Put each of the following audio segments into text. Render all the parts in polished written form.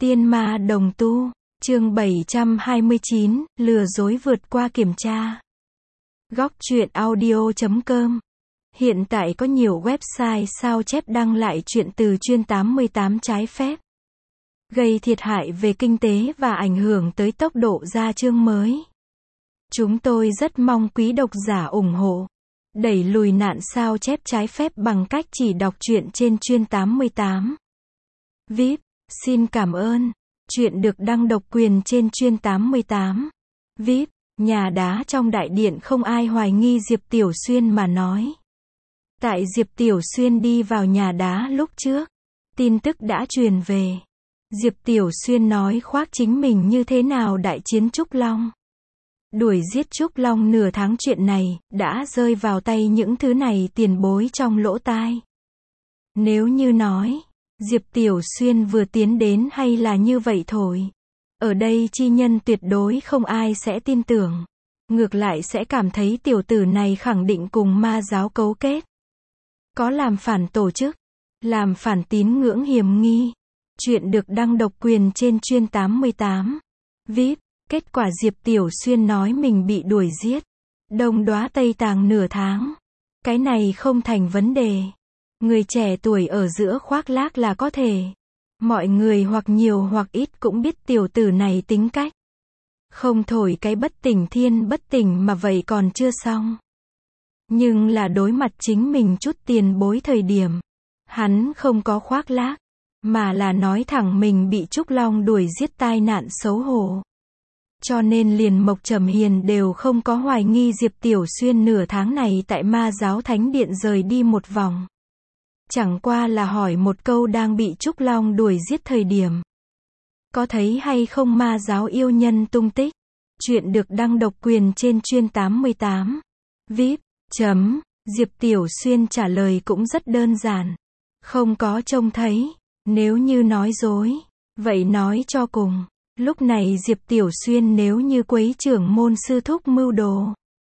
Tiên ma đồng tu, chương 729, lừa dối vượt qua kiểm tra. Góc truyện audio.com. Hiện tại có nhiều website sao chép đăng lại truyện từ chuyên 88 trái phép, gây thiệt hại về kinh tế và ảnh hưởng tới tốc độ ra chương mới. Chúng tôi rất mong quý độc giả ủng hộ, đẩy lùi nạn sao chép trái phép bằng cách chỉ đọc truyện trên chuyên 88. VIP, xin cảm ơn. Truyện được đăng độc quyền trên chuyên 88. VIP, nhà đá trong đại điện không ai hoài nghi Diệp Tiểu Xuyên mà nói. Tại Diệp Tiểu Xuyên đi vào nhà đá lúc trước, tin tức đã truyền về. Diệp Tiểu Xuyên nói khoác chính mình như thế nào đại chiến Trúc Long, đuổi giết Trúc Long nửa tháng, chuyện này đã rơi vào tay những thứ này tiền bối trong lỗ tai. Nếu như nói Diệp Tiểu Xuyên vừa tiến đến hay là như vậy thôi, ở đây chi nhân tuyệt đối không ai sẽ tin tưởng. Ngược lại sẽ cảm thấy tiểu tử này khẳng định cùng ma giáo cấu kết, có làm phản tổ chức, làm phản tín ngưỡng hiểm nghi. Chuyện được đăng độc quyền trên chuyên 88. VIP, kết quả Diệp Tiểu Xuyên nói mình bị đuổi giết Đông Đóa Tây Tàng nửa tháng. Cái này không thành vấn đề. Người trẻ tuổi ở giữa khoác lác là có thể. Mọi người hoặc nhiều hoặc ít cũng biết tiểu tử này tính cách. Không thổi cái bất tỉnh thiên bất tỉnh mà vậy còn chưa xong. Nhưng là đối mặt chính mình chút tiền bối thời điểm, hắn không có khoác lác, mà là nói thẳng mình bị Trúc Long đuổi giết tai nạn xấu hổ. Cho nên liền Mộc Trầm Hiền đều không có hoài nghi Diệp Tiểu Xuyên nửa tháng này tại ma giáo thánh điện rời đi một vòng. Chẳng qua là hỏi một câu đang bị Trúc Long đuổi giết thời điểm, có thấy hay không ma giáo yêu nhân tung tích. Chuyện được đăng độc quyền trên chuyên 88. VIP, Diệp Tiểu Xuyên trả lời cũng rất đơn giản. Không có trông thấy. Nếu như nói dối, vậy nói cho cùng. Lúc này Diệp Tiểu Xuyên nếu như quấy trưởng môn sư thúc mưu đồ,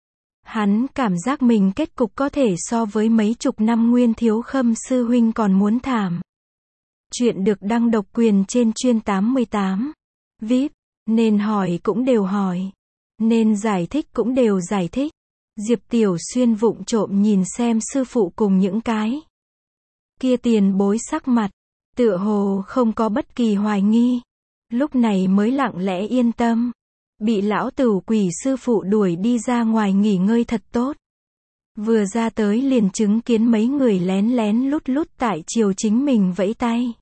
hắn cảm giác mình kết cục có thể so với mấy chục năm Nguyên Thiếu Khâm sư huynh còn muốn thảm. Chuyện được đăng độc quyền trên chuyên 88. VIP, nên hỏi cũng đều hỏi, nên giải thích cũng đều giải thích. Diệp Tiểu Xuyên vụng trộm nhìn xem sư phụ cùng những cái kia tiền bối sắc mặt, tựa hồ không có bất kỳ hoài nghi. Lúc này mới lặng lẽ yên tâm. Bị lão tửu quỷ sư phụ đuổi đi ra ngoài nghỉ ngơi thật tốt. Vừa ra tới liền chứng kiến mấy người lén lén lút lút tại chiều chính mình vẫy tay.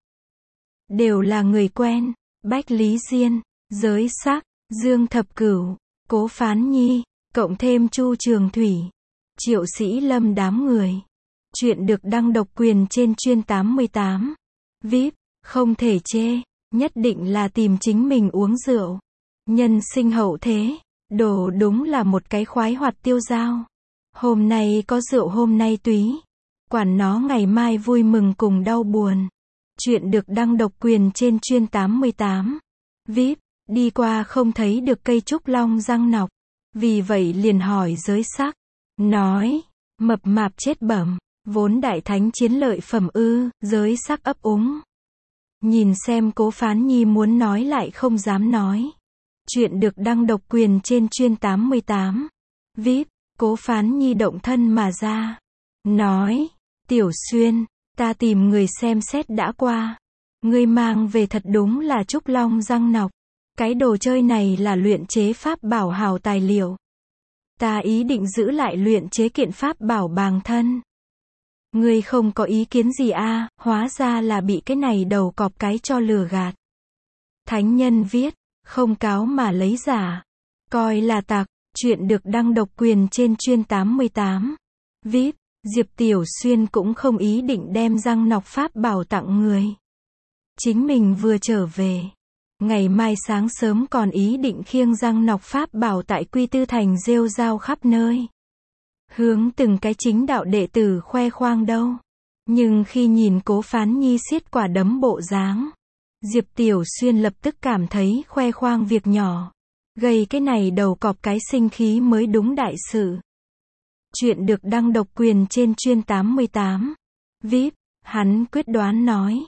Đều là người quen. Bách Lý Diên, Giới Sắc, Dương Thập Cửu, Cố Phán Nhi, cộng thêm Chu Trường Thủy, Triệu Sĩ Lâm đám người. Chuyện được đăng độc quyền trên chuyên 88. VIP, không thể chê. Nhất định là tìm chính mình uống rượu. Nhân sinh hậu thế, đồ đúng là một cái khoái hoạt tiêu dao. Hôm nay có rượu hôm nay túy. Quản nó ngày mai vui mừng cùng đau buồn. Chuyện được đăng độc quyền trên chuyên 88. VIP, đi qua không thấy được cây trúc long răng nọc. Vì vậy liền hỏi Giới Sắc. Nói, mập mạp chết bẩm, vốn đại thánh chiến lợi phẩm ư. Giới Sắc ấp úng. Nhìn xem Cố Phán Nhi muốn nói lại không dám nói. Chuyện được đăng độc quyền trên chuyên 88. VIP, Cố Phán Nhi động thân mà ra. Nói, Tiểu Xuyên, ta tìm người xem xét đã qua. Ngươi mang về thật đúng là trúc long răng nọc. Cái đồ chơi này là luyện chế pháp bảo hào tài liệu. Ta ý định giữ lại luyện chế kiện pháp bảo bàng thân. Ngươi không có ý kiến gì à? Hóa ra là bị cái này đầu cọp cái cho lừa gạt. Thánh nhân viết, không cáo mà lấy giả, coi là tặc. Chuyện được đăng độc quyền trên chuyên 88. VIP, Diệp Tiểu Xuyên cũng không ý định đem răng nọc pháp bảo tặng người. Chính mình vừa trở về, ngày mai sáng sớm còn ý định khiêng răng nọc pháp bảo tại Quy Tư Thành rêu rao khắp nơi, hướng từng cái chính đạo đệ tử khoe khoang đâu. Nhưng khi nhìn Cố Phán Nhi siết quả đấm bộ dáng, Diệp Tiểu Xuyên lập tức cảm thấy khoe khoang việc nhỏ, gây cái này đầu cọp cái sinh khí mới đúng đại sự. Chuyện được đăng độc quyền trên chuyên 88. VIP, hắn quyết đoán nói,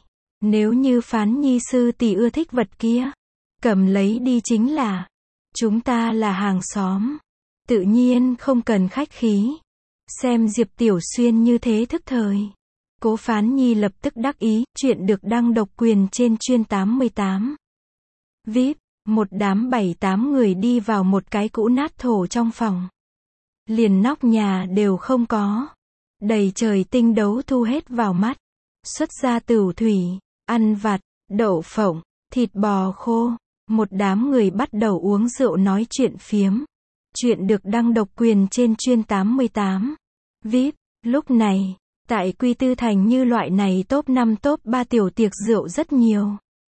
Nếu như Phán Nhi sư tỷ ưa thích vật kia, cầm lấy đi chính là. Chúng ta là hàng xóm. Tự nhiên không cần khách khí. Xem Diệp Tiểu Xuyên như thế thức thời. Cố Phán Nhi lập tức đắc ý, chuyện được đăng độc quyền trên chuyên 88. VIP, một đám 7-8 người đi vào một cái cũ nát thổ trong phòng. Liền nóc nhà đều không có. Đầy trời tinh đấu thu hết vào mắt. Xuất ra tửu thủy, ăn vặt, đậu phộng, thịt bò khô. Một đám người bắt đầu uống rượu nói chuyện phiếm. Chuyện được đăng độc quyền trên chuyên 88. VIP, lúc này, tại Quy Tư Thành như loại này top 5 top 3 tiểu tiệc rượu rất nhiều.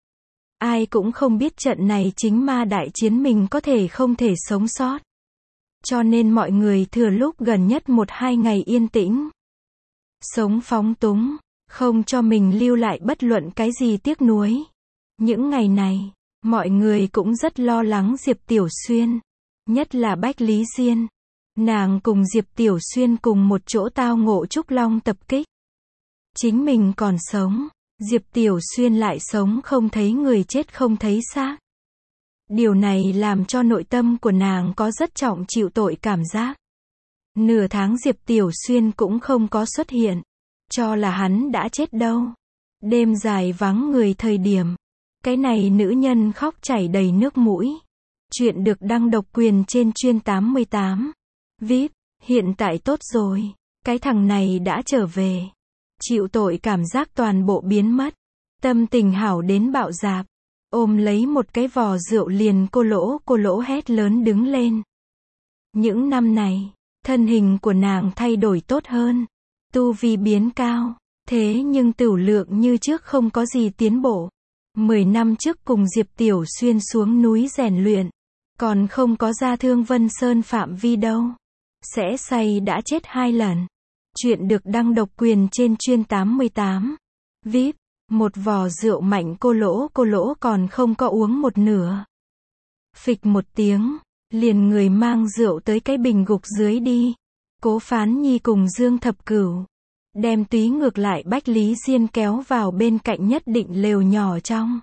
Ai cũng không biết trận này chính ma đại chiến mình có thể không thể sống sót. Cho nên mọi người thừa lúc gần nhất 1-2 ngày yên tĩnh. Sống phóng túng, không cho mình lưu lại bất luận cái gì tiếc nuối. Những ngày này, mọi người cũng rất lo lắng Diệp Tiểu Xuyên. Nhất là Bách Lý Diên. Nàng cùng Diệp Tiểu Xuyên cùng một chỗ tao ngộ Trúc Long tập kích. Chính mình còn sống, Diệp Tiểu Xuyên lại sống không thấy người chết không thấy xác. Điều này làm cho nội tâm của nàng có rất trọng chịu tội cảm giác. Nửa tháng Diệp Tiểu Xuyên cũng không có xuất hiện. Cho là hắn đã chết đâu. Đêm dài vắng người thời điểm. Cái này nữ nhân khóc chảy đầy nước mũi. Chuyện được đăng độc quyền trên chuyên 88. VIP, hiện tại tốt rồi. Cái thằng này đã trở về. Chịu tội cảm giác toàn bộ biến mất. Tâm tình hảo đến bạo dạp. Ôm lấy một cái vò rượu liền cô lỗ hét lớn đứng lên. Những năm này, thân hình của nàng thay đổi tốt hơn. Tu vi biến cao. Thế nhưng tửu lượng như trước không có gì tiến bộ. 10 năm trước cùng Diệp Tiểu Xuyên xuống núi rèn luyện. Còn không có ra Thương Vân Sơn phạm vi đâu. Sẽ say đã chết 2 lần. Chuyện được đăng độc quyền trên chuyên 88. VIP, một vò rượu mạnh cô lỗ còn không có uống một nửa. Phịch một tiếng, liền người mang rượu tới cái bình gục dưới đi. Cố Phán Nhi cùng Dương Thập Cửu. Đem túy ngược lại Bách Lý Diên kéo vào bên cạnh nhất định lều nhỏ trong.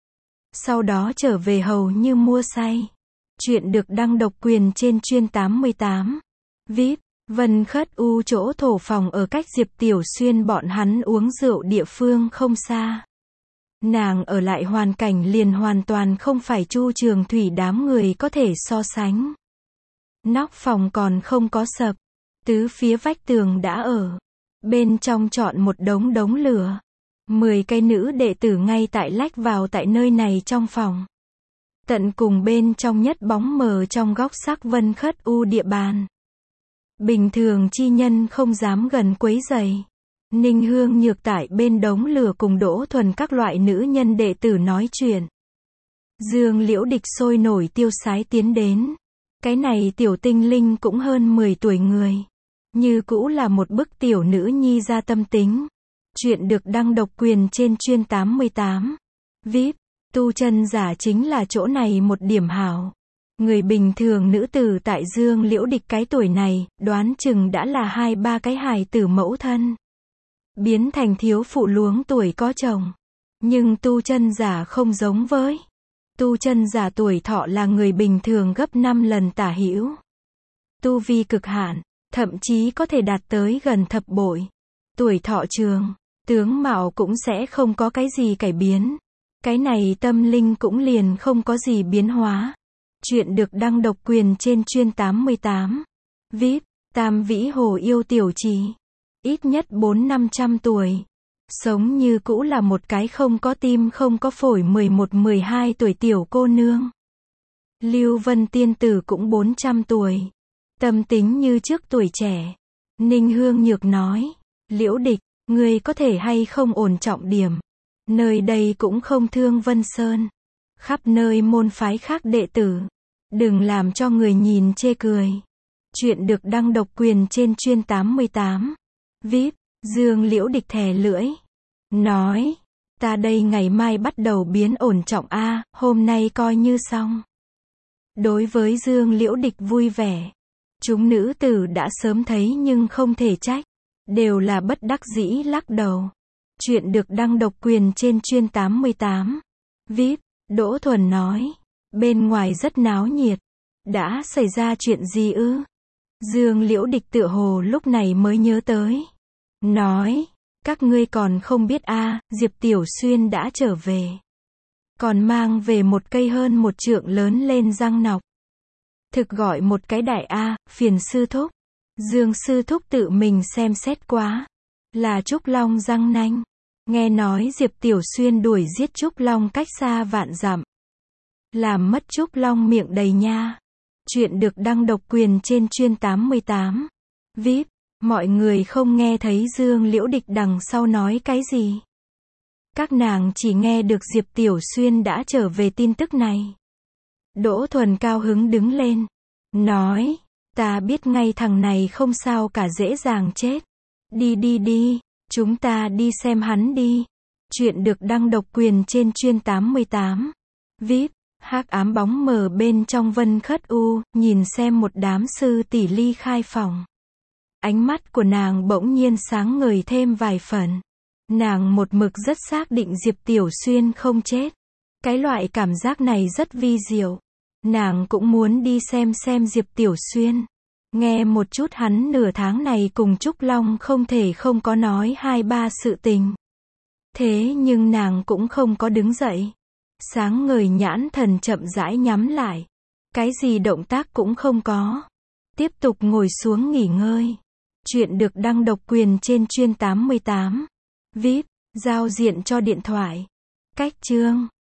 Sau đó trở về hầu như mua say. Chuyện được đăng độc quyền trên chuyên 88. VIP, Vân Khất U chỗ thổ phòng ở cách Diệp Tiểu Xuyên bọn hắn uống rượu địa phương không xa. Nàng ở lại hoàn cảnh liền hoàn toàn không phải Chu Trường Thủy đám người có thể so sánh. Nóc phòng còn không có sập. Tứ phía vách tường đã ở. Bên trong trọn một đống lửa. 10 cái nữ đệ tử ngay tại lách vào tại nơi này trong phòng. Tận cùng bên trong nhất bóng mờ trong góc sắc Vân Khất U địa bàn. Bình thường chi nhân không dám gần quấy rầy. Ninh Hương Nhược tại bên đống lửa cùng Đỗ Thuần các loại nữ nhân đệ tử nói chuyện. Dương Liễu Địch sôi nổi tiêu sái tiến đến. Cái này tiểu tinh linh cũng hơn 10 tuổi người. Như cũ là một bức tiểu nữ nhi ra tâm tính. Chuyện được đăng độc quyền trên chuyên 88. VIP, tu chân giả chính là chỗ này một điểm hảo. Người bình thường nữ tử tại Dương Liễu Địch cái tuổi này, đoán chừng đã là 2-3 cái hài tử mẫu thân. Biến thành thiếu phụ luống tuổi có chồng. Nhưng tu chân giả không giống với. Tu chân giả tuổi thọ là người bình thường gấp 5 lần tả hữu. Tu vi cực hạn, thậm chí có thể đạt tới gần thập bội. Tuổi thọ trường, tướng mạo cũng sẽ không có cái gì cải biến. Cái này tâm linh cũng liền không có gì biến hóa. Chuyện được đăng độc quyền trên chuyên 88. VIP, Tam Vĩ Hồ yêu tiểu trì. Ít nhất 400-500 tuổi. Sống như cũ là một cái không có tim không có phổi 11-12 tuổi tiểu cô nương. Lưu Vân Tiên Tử cũng 400 tuổi. Tâm tính như trước tuổi trẻ. Ninh Hương Nhược nói. Liễu Địch, ngươi có thể hay không ổn trọng điểm. Nơi đây cũng không Thương Vân Sơn. Khắp nơi môn phái khác đệ tử. Đừng làm cho người nhìn chê cười. Chuyện được đăng độc quyền trên chuyên 88. VIP, Dương Liễu Địch thè lưỡi. Nói. Ta đây ngày mai bắt đầu biến ổn trọng a, hôm nay coi như xong. Đối với Dương Liễu Địch vui vẻ. Chúng nữ tử đã sớm thấy nhưng không thể trách. Đều là bất đắc dĩ lắc đầu. Chuyện được đăng độc quyền trên Chuyên 88. VIP, Đỗ Thuần nói. Bên ngoài rất náo nhiệt. Đã xảy ra chuyện gì ư? Dương Liễu Địch tựa hồ lúc này mới nhớ tới. Nói, các ngươi còn không biết Diệp Tiểu Xuyên đã trở về. Còn mang về một cây hơn 1 trượng lớn lên răng nọc. Thực gọi một cái đại phiền sư thúc. Dương sư thúc tự mình xem xét quá. Là Trúc Long răng nanh. Nghe nói Diệp Tiểu Xuyên đuổi giết Trúc Long cách xa vạn dặm. Làm mất Trúc Long miệng đầy nha. Chuyện được đăng độc quyền trên Chuyên 88. VIP, mọi người không nghe thấy Dương Liễu Địch đằng sau nói cái gì. Các nàng chỉ nghe được Diệp Tiểu Xuyên đã trở về tin tức này. Đỗ Thuần cao hứng đứng lên. Nói, ta biết ngay thằng này không sao cả, dễ dàng chết. Đi, chúng ta đi xem hắn đi. Chuyện được đăng độc quyền trên Chuyên 88. VIP, hắc ám bóng mờ bên trong Vân Khất U, nhìn xem một đám sư tỷ ly khai phòng. Ánh mắt của nàng bỗng nhiên sáng ngời thêm vài phần. Nàng một mực rất xác định Diệp Tiểu Xuyên không chết. Cái loại cảm giác này rất vi diệu. Nàng cũng muốn đi xem Diệp Tiểu Xuyên. Nghe một chút hắn nửa tháng này cùng Trúc Long không thể không có nói 2-3 sự tình. Thế nhưng nàng cũng không có đứng dậy. Sáng ngời nhãn thần chậm rãi nhắm lại. Cái gì động tác cũng không có. Tiếp tục ngồi xuống nghỉ ngơi. Chuyện được đăng độc quyền trên Chuyên 88. VIP, giao diện cho điện thoại. Cách chương